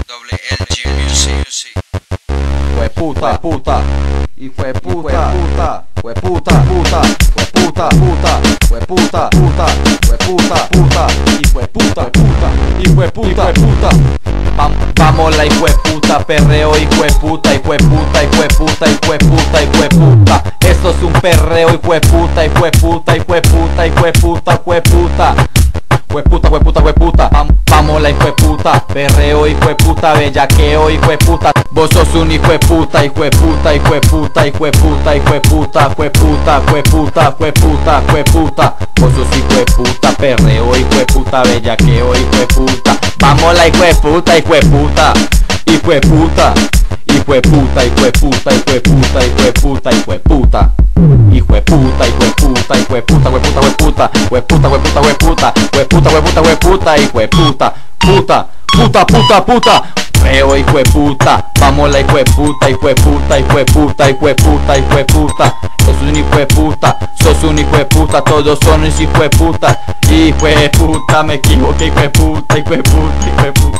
WLG Music. Hueputa, puta, hijo de puta, puta, hueputa, puta, hueputa, puta, hueputa, puta, hueputa, puta, hijo de puta, puta, hijo de puta, puta. Vamos la hijo de puta, perreo, hijo de puta, hijo de puta, hijo de puta, hijo de puta, hijo de puta. Esto es un perreo, hijo de puta, hijo de puta, hijo de puta, hijo de puta, hijo de puta. Hueputa, hueputa, hueputa, vamos la hijo de puta, perreo, hijo de puta, bellaqueo, hijo de puta. Vos sos un hijo de puta, hijo de puta, hijo de puta, hijo de puta, hijo de puta, hijo de puta, hijo de puta, hijo de puta, hijo de puta. Vos sos hijo de puta, perreo, hijo de puta, bellaqueo, hijo de puta. Vamos la hijo de puta, hijo de puta, hijo de puta, hijo de puta, hijo de puta, hijo de puta, hijo de puta, hijo de puta. Hijo de puta, hijo de puta, hijo de puta, hueputa, hueputa, hueputa, hueputa, hueputa, hueputa, hueputa, hueputa, hijo de puta, puta, puta, puta, puta. Feo, hijo de puta, vamos la hijo de puta, hijo de puta, hijo de puta, hijo de puta, hijo de puta. Sos un hijo de puta, sos un hijo de puta, todos son un hijo de puta. Hijo de puta, me equivoqué, hijo de puta, hijo de puta, hijo de puta.